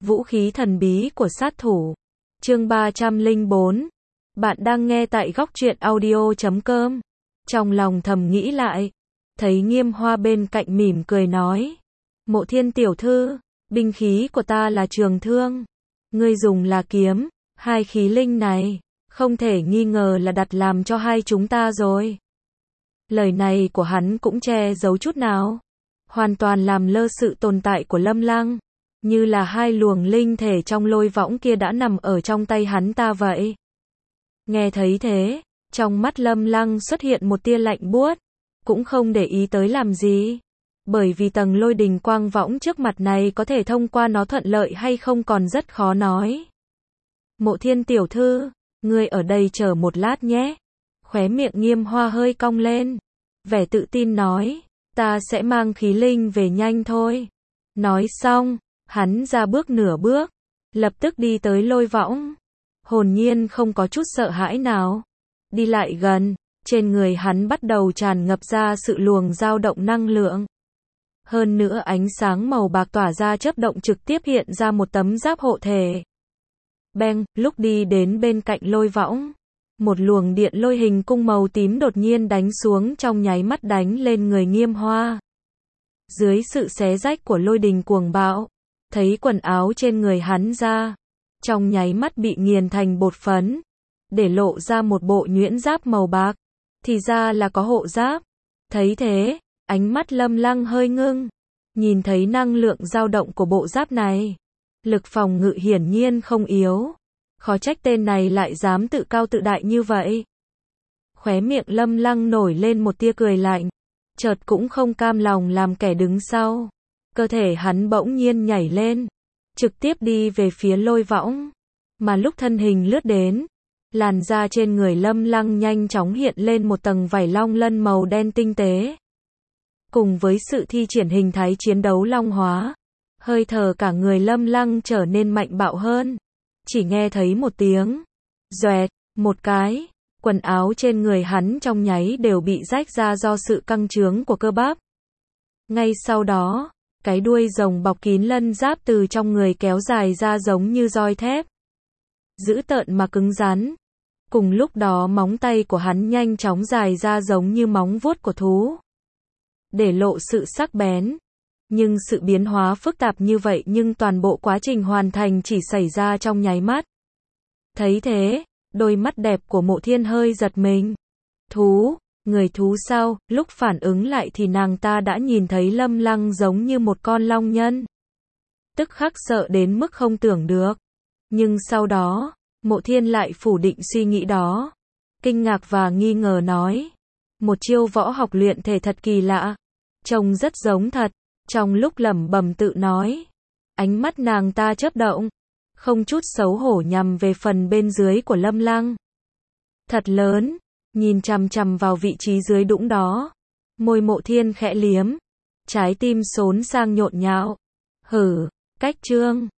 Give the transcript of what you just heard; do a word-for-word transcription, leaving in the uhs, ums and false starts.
Vũ khí thần bí của sát thủ. Chương ba trăm lẻ bốn. Bạn đang nghe tại góc truyện audio chấm com. Trong lòng thầm nghĩ lại, thấy Nghiêm Hoa bên cạnh mỉm cười nói: "Mộ Thiên tiểu thư, binh khí của ta là trường thương, ngươi dùng là kiếm, hai khí linh này, không thể nghi ngờ là đặt làm cho hai chúng ta rồi." Lời này của hắn cũng che giấu chút nào, hoàn toàn làm lơ sự tồn tại của Lâm Lăng, như là hai luồng linh thể trong lôi võng kia đã nằm ở trong tay hắn ta vậy. Nghe thấy thế, trong mắt Lâm Lăng xuất hiện một tia lạnh buốt, cũng không để ý tới làm gì, bởi vì tầng lôi đình quang võng trước mặt này có thể thông qua nó thuận lợi hay không còn rất khó nói. "Mộ Thiên tiểu thư, ngươi ở đây chờ một lát nhé." Khóe miệng Nghiêm Hoa hơi cong lên, vẻ tự tin nói: "Ta sẽ mang khí linh về nhanh thôi." Nói xong, hắn ra bước nửa bước, lập tức đi tới lôi võng, hồn nhiên không có chút sợ hãi nào. Đi lại gần, trên người hắn bắt đầu tràn ngập ra sự luồng dao động năng lượng. Hơn nữa ánh sáng màu bạc tỏa ra chớp động trực tiếp hiện ra một tấm giáp hộ thể. Beng, lúc đi đến bên cạnh lôi võng, một luồng điện lôi hình cung màu tím đột nhiên đánh xuống trong nháy mắt đánh lên người Nghiêm Hoa. Dưới sự xé rách của lôi đình cuồng bạo, thấy quần áo trên người hắn ra, trong nháy mắt bị nghiền thành bột phấn, để lộ ra một bộ nhuyễn giáp màu bạc, thì ra là có hộ giáp. Thấy thế, ánh mắt Lâm Lăng hơi ngưng, nhìn thấy năng lượng dao động của bộ giáp này, lực phòng ngự hiển nhiên không yếu, khó trách tên này lại dám tự cao tự đại như vậy. Khóe miệng Lâm Lăng nổi lên một tia cười lạnh, chợt cũng không cam lòng làm kẻ đứng sau, cơ thể hắn bỗng nhiên nhảy lên, trực tiếp đi về phía lôi võng, mà lúc thân hình lướt đến, làn da trên người Lâm Lăng nhanh chóng hiện lên một tầng vảy long lân màu đen tinh tế. Cùng với sự thi triển hình thái chiến đấu long hóa, hơi thở cả người Lâm Lăng trở nên mạnh bạo hơn. Chỉ nghe thấy một tiếng doẹt, một cái, quần áo trên người hắn trong nháy đều bị rách ra do sự căng trướng của cơ bắp. Ngay sau đó, cái đuôi rồng bọc kín lân giáp từ trong người kéo dài ra giống như roi thép, dữ tợn mà cứng rắn. Cùng lúc đó móng tay của hắn nhanh chóng dài ra giống như móng vuốt của thú, để lộ sự sắc bén. Nhưng sự biến hóa phức tạp như vậy nhưng toàn bộ quá trình hoàn thành chỉ xảy ra trong nháy mắt. Thấy thế, đôi mắt đẹp của Mộ Thiên hơi giật mình. Thú, người thú sao? Lúc phản ứng lại thì nàng ta đã nhìn thấy Lâm Lăng giống như một con long nhân. Tức khắc sợ đến mức không tưởng được. Nhưng sau đó, Mộ Thiên lại phủ định suy nghĩ đó. Kinh ngạc và nghi ngờ nói: "Một chiêu võ học luyện thể thật kỳ lạ, trông rất giống thật." Trong lúc lẩm bẩm tự nói, ánh mắt nàng ta chớp động, không chút xấu hổ nhằm về phần bên dưới của Lâm Lăng. Thật lớn, nhìn chằm chằm vào vị trí dưới đũng đó, môi Mộ Thiên khẽ liếm, trái tim xốn sang nhộn nhạo. Hử, cách trương,